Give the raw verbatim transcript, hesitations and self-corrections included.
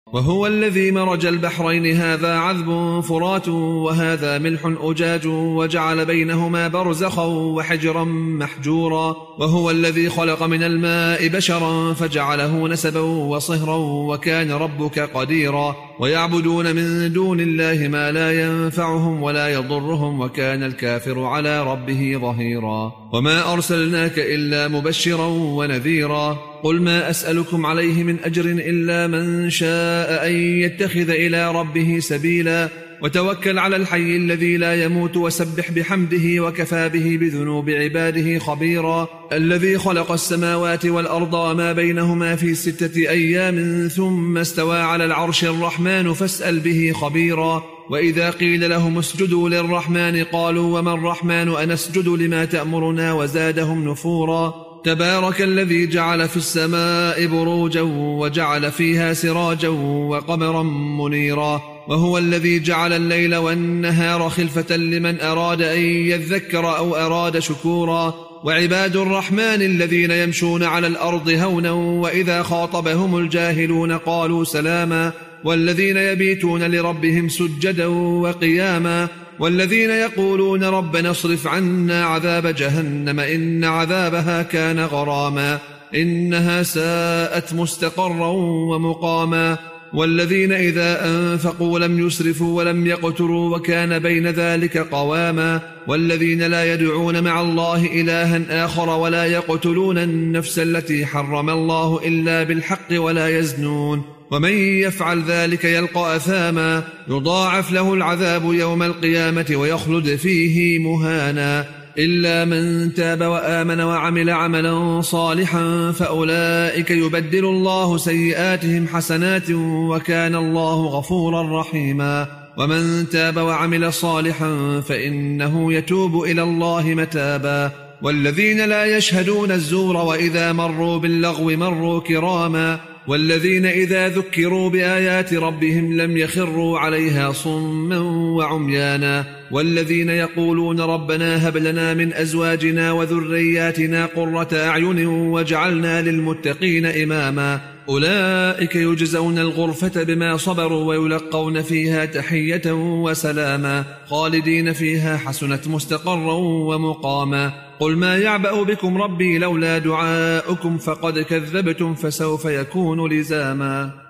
وهو الذي مرج البحرين هذا عذب فرات وهذا ملح أجاج وجعل بينهما برزخا وحجرا محجورا. وهو الذي خلق من الماء بشرا فجعله نسبا وصهرا وكان ربك قديرا. ويعبدون من دون الله ما لا ينفعهم ولا يضرهم وكان الكافر على ربه ظهيرا. وما أرسلناك إلا مبشرا ونذيرا. قل ما أسألكم عليه من أجر إلا من شاء أن يتخذ إلى ربه سبيلا. وتوكل على الحي الذي لا يموت وسبح بحمده وكفى به بذنوب عباده خبيرا. الذي خلق السماوات والأرض وما بينهما في ستة أيام ثم استوى على العرش الرحمن فاسأل به خبيرا. وإذا قيل لهم اسجدوا للرحمن قالوا وما الرحمن أنسجد لما تأمرنا وزادهم نفورا. تبارك الذي جعل في السماء بروجا وجعل فيها سراجا وقمرا منيرا. وهو الذي جعل الليل والنهار خلفة لمن أراد أن يذكر أو أراد شكورا. وعباد الرحمن الذين يمشون على الأرض هونا وإذا خاطبهم الجاهلون قالوا سلاما. والذين يبيتون لربهم سجدا وقياما. والذين يقولون ربنا اصرف عنا عذاب جهنم إن عذابها كان غراما إنها ساءت مستقرا ومقاما. والذين إذا أنفقوا لم يسرفوا ولم يقتروا وكان بين ذلك قواما. والذين لا يدعون مع الله إلها آخر ولا يقتلون النفس التي حرم الله إلا بالحق ولا يزنون ومن يفعل ذلك يلقى أثاما يضاعف له العذاب يوم القيامة ويخلد فيه مهانا إلا من تاب وآمن وعمل عملا صالحا فأولئك يبدل الله سيئاتهم حسنات وكان الله غفورا رحيما. ومن تاب وعمل صالحا فإنه يتوب إلى الله متابا. والذين لا يشهدون الزور وإذا مروا باللغو مروا كراما. والذين إذا ذكروا بآيات ربهم لم يخروا عليها صما وعميانا. والذين يقولون ربنا هب لنا من أزواجنا وذرياتنا قرة أعين واجعلنا للمتقين إماما. أولئك يجزون الغرفة بما صبروا ويلقون فيها تحية وسلاما خالدين فيها حسنت مستقرا ومقاما. قل ما يعبأ بكم ربي لولا دعاؤكم فقد كذبتم فسوف يكون لزاما.